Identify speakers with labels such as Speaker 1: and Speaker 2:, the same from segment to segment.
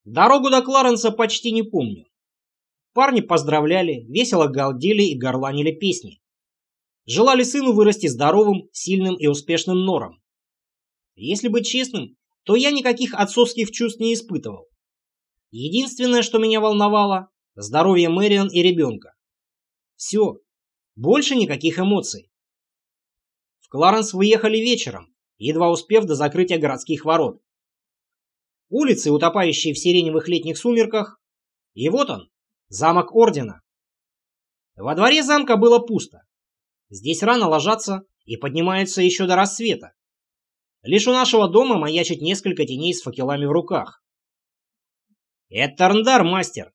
Speaker 1: Дорогу до Кларенса почти не помню. Парни поздравляли, весело галдели и горланили песни. Желали сыну вырасти здоровым, сильным и успешным нором. Если быть честным, то я никаких отцовских чувств не испытывал. Единственное, что меня волновало – здоровье Мэриан и ребенка. Все. Больше никаких эмоций. В Кларенс выехали вечером, едва успев до закрытия городских ворот. Улицы, утопающие в сиреневых летних сумерках, и вот он, замок Ордена. Во дворе замка было пусто. Здесь рано ложатся и поднимаются еще до рассвета. Лишь у нашего дома маячит несколько теней с факелами в руках. «Это Тарндар, мастер!»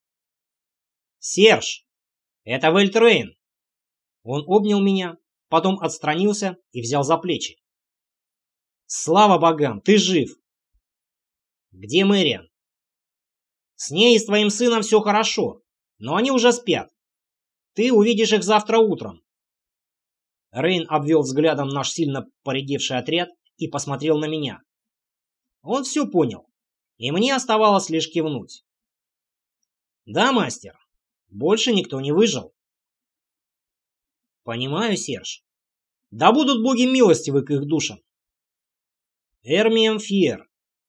Speaker 1: «Серж! Это Вельтрейн!» Он обнял меня, потом отстранился и взял за плечи. «Слава богам, ты жив!» «Где Мэриан?» «С ней и с твоим сыном все хорошо, но они уже спят. Ты увидишь их завтра утром». Рейн обвел взглядом наш сильно поредевший отряд и посмотрел на меня. Он все понял, и мне оставалось лишь кивнуть. «Да, мастер, больше никто не выжил». «Понимаю, Серж. Да будут боги милостивы к их душам». Эрмием Фьер.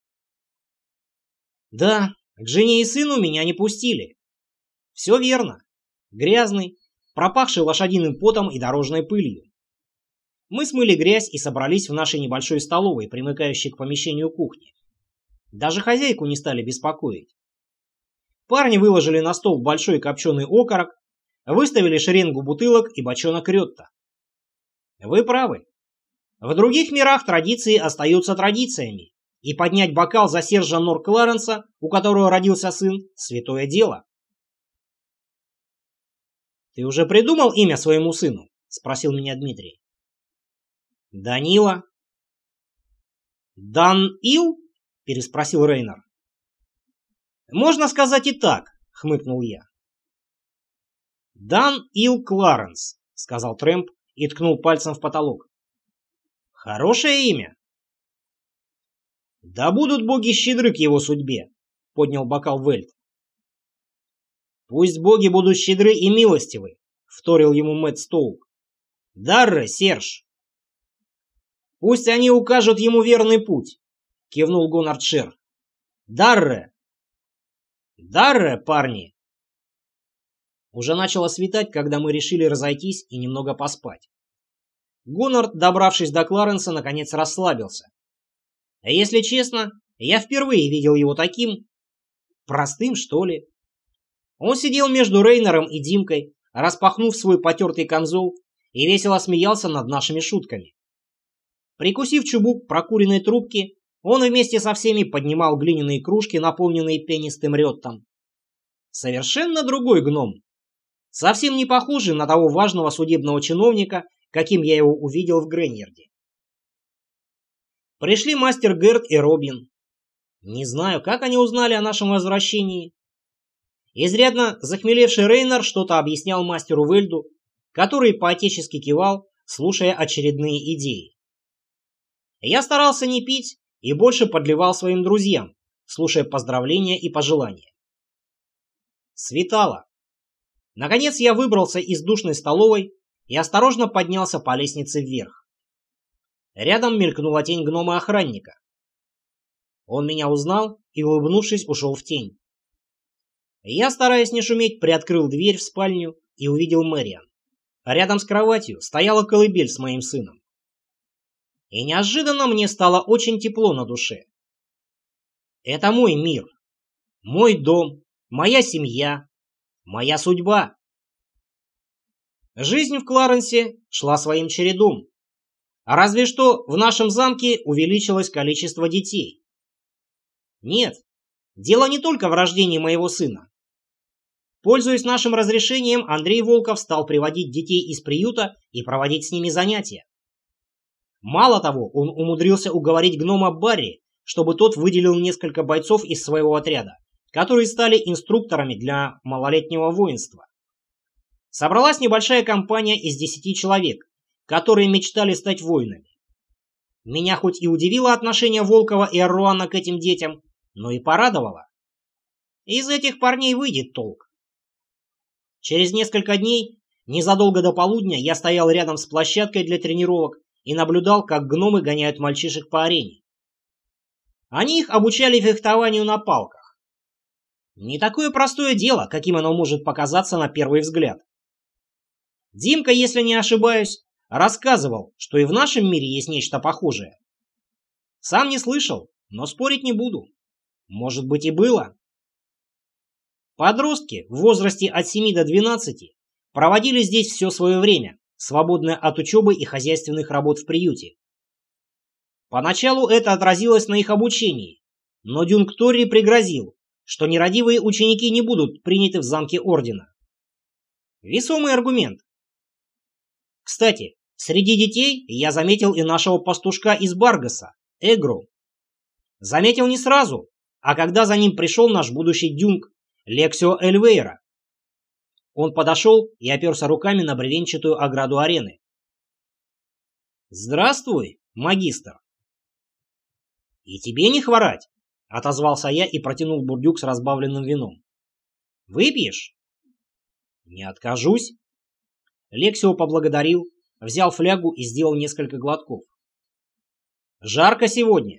Speaker 1: «Да, к жене и сыну меня не пустили». «Все верно. Грязный, пропахший лошадиным потом и дорожной пылью. Мы смыли грязь и собрались в нашей небольшой столовой, примыкающей к помещению кухни. Даже хозяйку не стали беспокоить. Парни выложили на стол большой копченый окорок, выставили шеренгу бутылок и бочонок рётта. Вы правы. В других мирах традиции остаются традициями, и поднять бокал за Сержа Нор Кларенса, у которого родился сын, святое дело. «Ты уже придумал имя своему сыну?» — спросил меня Дмитрий. «Данила». «Дан-Ил?» — переспросил Рейнер. «Можно сказать и так», — хмыкнул я. «Дан-Ил Кларенс», — сказал Трэмп и ткнул пальцем в потолок. «Хорошее имя». «Да будут боги щедры к его судьбе», — поднял бокал Вельт. «Пусть боги будут щедры и милостивы», — вторил ему Мэтт Стоук. «Дарре, Серж». «Пусть они укажут ему верный путь», — кивнул Гонард Шер. «Дарре! Дарре, парни!» Уже начало светать, когда мы решили разойтись и немного поспать. Гонард, добравшись до Кларенса, наконец расслабился. А если честно, я впервые видел его таким простым, что ли. Он сидел между Рейнером и Димкой, распахнув свой потертый камзол, и весело смеялся над нашими шутками. Прикусив чубук прокуренной трубки, он вместе со всеми поднимал глиняные кружки, наполненные пенистым рёттом. Совершенно другой гном. Совсем не похожий на того важного судебного чиновника, каким я его увидел в Греньярде. Пришли мастер Герд и Робин. Не знаю, как они узнали о нашем возвращении. Изрядно захмелевший Рейнер что-то объяснял мастеру Вельду, который поотечески кивал, слушая очередные идеи. Я старался не пить и больше подливал своим друзьям, слушая поздравления и пожелания. Светало. Наконец я выбрался из душной столовой и осторожно поднялся по лестнице вверх. Рядом мелькнула тень гнома-охранника. Он меня узнал и, улыбнувшись, ушел в тень. Я, стараясь не шуметь, приоткрыл дверь в спальню и увидел Мэриан. Рядом с кроватью стояла колыбель с моим сыном. И неожиданно мне стало очень тепло на душе. Это мой мир, мой дом, моя семья, моя судьба. Жизнь в Кларенсе шла своим чередом. Разве что в нашем замке увеличилось количество детей. Нет, дело не только в рождении моего сына. Пользуясь нашим разрешением, Андрей Волков стал приводить детей из приюта и проводить с ними занятия. Мало того, он умудрился уговорить гнома Барри, чтобы тот выделил несколько бойцов из своего отряда, которые стали инструкторами для малолетнего воинства. Собралась небольшая компания из 10 человек, которые мечтали стать воинами. Меня хоть и удивило отношение Волкова и Аруана к этим детям, но и порадовало. Из этих парней выйдет толк. Через несколько дней, незадолго до полудня, я стоял рядом с площадкой для тренировок и наблюдал, как гномы гоняют мальчишек по арене. Они их обучали фехтованию на палках. Не такое простое дело, каким оно может показаться на первый взгляд. Димка, если не ошибаюсь, рассказывал, что и в нашем мире есть нечто похожее. Сам не слышал, но спорить не буду. Может быть и было. Подростки в возрасте от 7 до 12 проводили здесь все свое время, свободное от учебы и хозяйственных работ в приюте. Поначалу это отразилось на их обучении, но Дюнг Торри пригрозил, что нерадивые ученики не будут приняты в замке Ордена. Весомый аргумент. Кстати, среди детей я заметил и нашего пастушка из Баргаса, Эгру. Заметил не сразу, а когда за ним пришел наш будущий Дюнг, Лексио Эльвейра. Он подошел и оперся руками на бревенчатую ограду арены. «Здравствуй, магистр!» «И тебе не хворать!» — отозвался я и протянул бурдюк с разбавленным вином. «Выпьешь?» «Не откажусь!» Лексио поблагодарил, взял флягу и сделал несколько глотков. «Жарко сегодня!»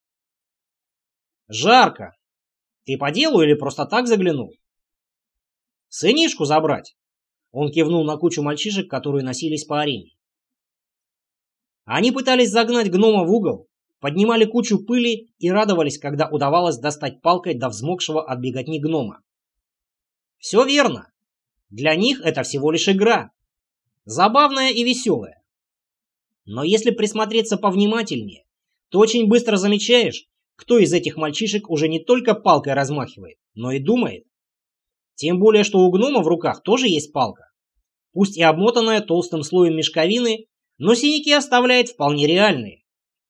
Speaker 1: «Жарко! Ты по делу или просто так заглянул?» «Сынишку забрать!» Он кивнул на кучу мальчишек, которые носились по арене. Они пытались загнать гнома в угол, поднимали кучу пыли и радовались, когда удавалось достать палкой до взмокшего от беготни гнома. Все верно. Для них это всего лишь игра. Забавная и веселая. Но если присмотреться повнимательнее, то очень быстро замечаешь, кто из этих мальчишек уже не только палкой размахивает, но и думает. Тем более, что у гнома в руках тоже есть палка. Пусть и обмотанная толстым слоем мешковины, но синяки оставляет вполне реальные.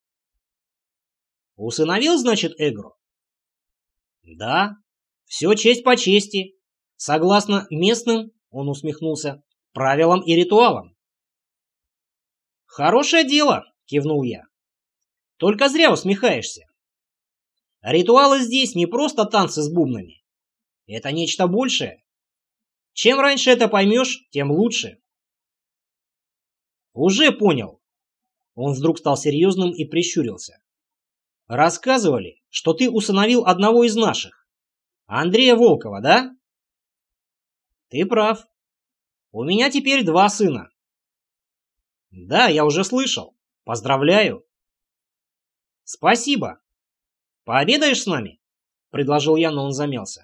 Speaker 1: Усыновил, значит, Эгру? Да, все честь по чести. Согласно местным, он усмехнулся, правилам и ритуалам. Хорошее дело, кивнул я. Только зря усмехаешься. Ритуалы здесь не просто танцы с бубнами. Это нечто большее. Чем раньше это поймешь, тем лучше. Уже понял. Он вдруг стал серьезным и прищурился. Рассказывали, что ты усыновил одного из наших. Андрея Волкова, да? Ты прав. У меня теперь 2 сына. Да, я уже слышал. Поздравляю. Спасибо. Пообедаешь с нами? Предложил я, но он замялся.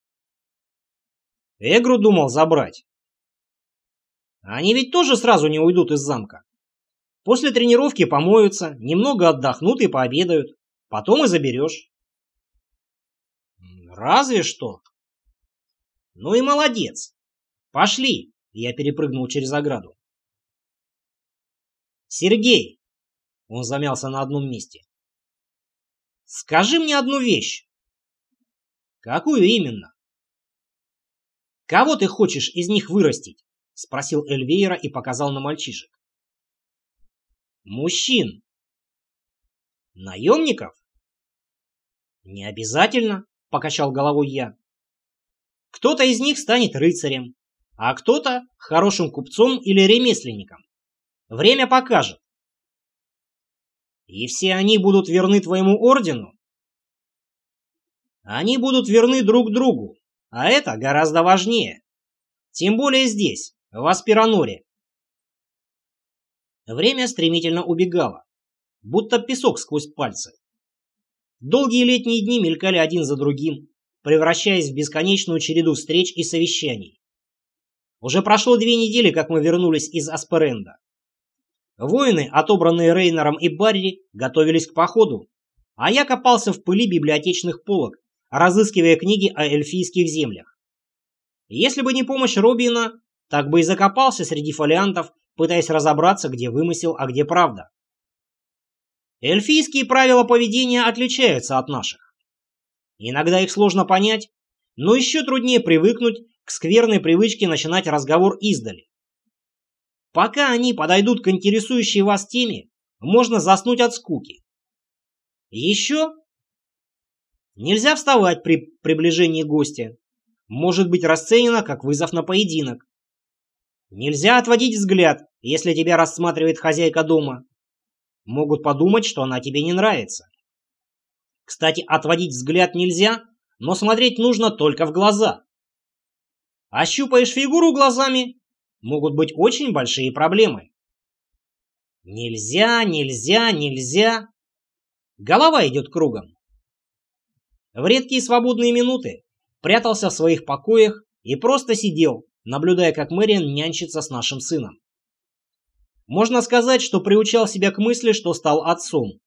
Speaker 1: Эгру думал забрать. Они ведь тоже сразу не уйдут из замка. После тренировки помоются, немного отдохнут и пообедают. Потом и заберешь. Разве что. Ну и молодец. Пошли. Я перепрыгнул через ограду. Сергей. Он замялся на одном месте. Скажи мне одну вещь. Какую именно? Кого ты хочешь из них вырастить? Спросил Эльвейра и показал на мальчишек. Мужчин. Наемников? Не обязательно, покачал головой я. Кто-то из них станет рыцарем, а кто-то хорошим купцом или ремесленником. Время покажет. И все они будут верны твоему ордену? Они будут верны друг другу, а это гораздо важнее. Тем более здесь, в Аспираноре. Время стремительно убегало, будто песок сквозь пальцы. Долгие летние дни мелькали один за другим, превращаясь в бесконечную череду встреч и совещаний. Уже прошло 2 недели, как мы вернулись из Асперенда. Воины, отобранные Рейнером и Барри, готовились к походу, а я копался в пыли библиотечных полок, разыскивая книги о эльфийских землях. Если бы не помощь Робина, так бы и закопался среди фолиантов, пытаясь разобраться, где вымысел, а где правда. Эльфийские правила поведения отличаются от наших. Иногда их сложно понять, но еще труднее привыкнуть к скверной привычке начинать разговор издали. Пока они подойдут к интересующей вас теме, можно заснуть от скуки. Еще Нельзя вставать при приближении гостя. Может быть расценено как вызов на поединок. Нельзя отводить взгляд, если тебя рассматривает хозяйка дома. Могут подумать, что она тебе не нравится. Кстати, отводить взгляд нельзя, но смотреть нужно только в глаза. Ощупаешь фигуру глазами, могут быть очень большие проблемы. Нельзя, нельзя, нельзя. Голова идет кругом. В редкие свободные минуты прятался в своих покоях и просто сидел, наблюдая, как Мэриан нянчится с нашим сыном. Можно сказать, что приучал себя к мысли, что стал отцом.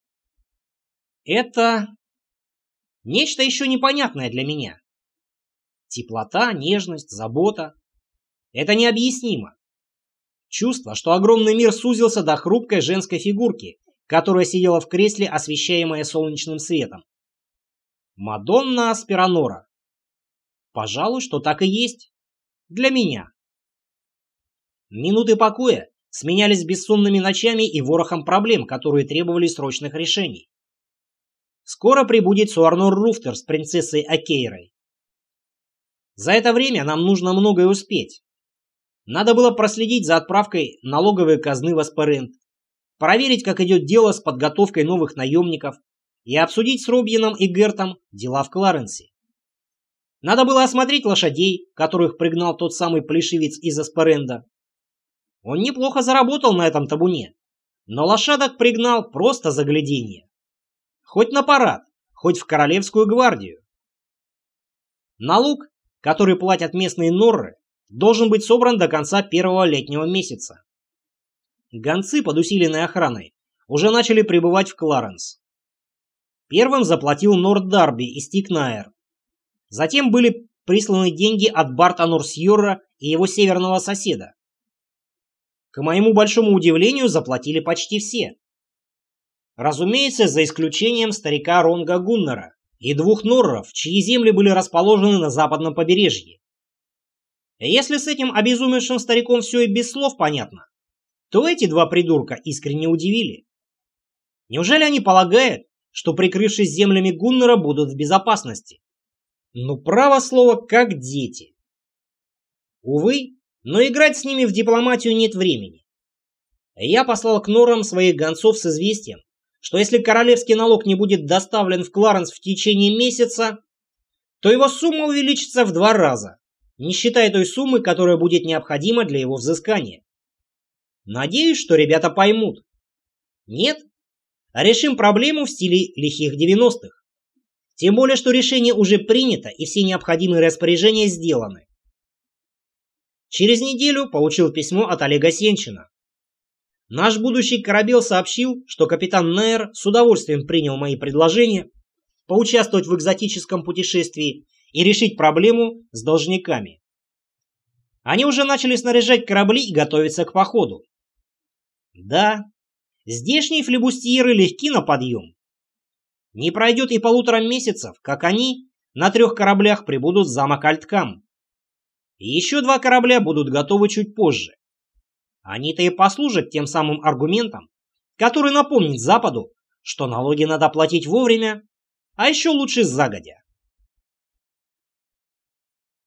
Speaker 1: Это нечто еще непонятное для меня. Теплота, нежность, забота. Это необъяснимо. Чувство, что огромный мир сузился до хрупкой женской фигурки, которая сидела в кресле, освещаемая солнечным светом. Мадонна Аспиранора. Пожалуй, что так и есть. Для меня. Минуты покоя сменялись бессонными ночами и ворохом проблем, которые требовали срочных решений. Скоро прибудет Суарнор Руфтер с принцессой Акейрой. За это время нам нужно многое успеть. Надо было проследить за отправкой налоговой казны в Аспарент, проверить, как идет дело с подготовкой новых наемников и обсудить с Робьеном и Гертом дела в Кларенсе. Надо было осмотреть лошадей, которых пригнал тот самый плешивец из Аспаренда. Он неплохо заработал на этом табуне, но лошадок пригнал просто за гляденье. Хоть на парад, хоть в Королевскую гвардию. Налог, который платят местные норры, должен быть собран до конца первого летнего месяца. Гонцы под усиленной охраной уже начали прибывать в Кларенс. Первым заплатил Норд Дарби из Тикнаер. Затем были присланы деньги от Барта Норсьорра и его северного соседа. К моему большому удивлению, заплатили почти все. Разумеется, за исключением старика Ронга Гуннера и двух норров, чьи земли были расположены на западном побережье. Если с этим обезумевшим стариком все и без слов понятно, то эти два придурка искренне удивили. Неужели они полагают, что, прикрывшись землями Гуннера, будут в безопасности? Ну, право слово, как дети. Увы, но играть с ними в дипломатию нет времени. Я послал к норрам своих гонцов с известием, что если королевский налог не будет доставлен в Кларенс в течение месяца, то его сумма увеличится в 2 раза, не считая той суммы, которая будет необходима для его взыскания. Надеюсь, что ребята поймут. Нет? Решим проблему в стиле лихих 90-х. Тем более, что решение уже принято и все необходимые распоряжения сделаны. Через неделю получил письмо от Олега Сенчина. Наш будущий корабел сообщил, что капитан Нейр с удовольствием принял мои предложения поучаствовать в экзотическом путешествии и решить проблему с должниками. Они уже начали снаряжать корабли и готовиться к походу. Да, здешние флебустьеры легки на подъем. Не пройдет и 1,5 месяцев, как они на 3 кораблях прибудут в замок Альткам. И еще 2 корабля будут готовы чуть позже. Они-то и послужат тем самым аргументом, который напомнит Западу, что налоги надо платить вовремя, а еще лучше загодя.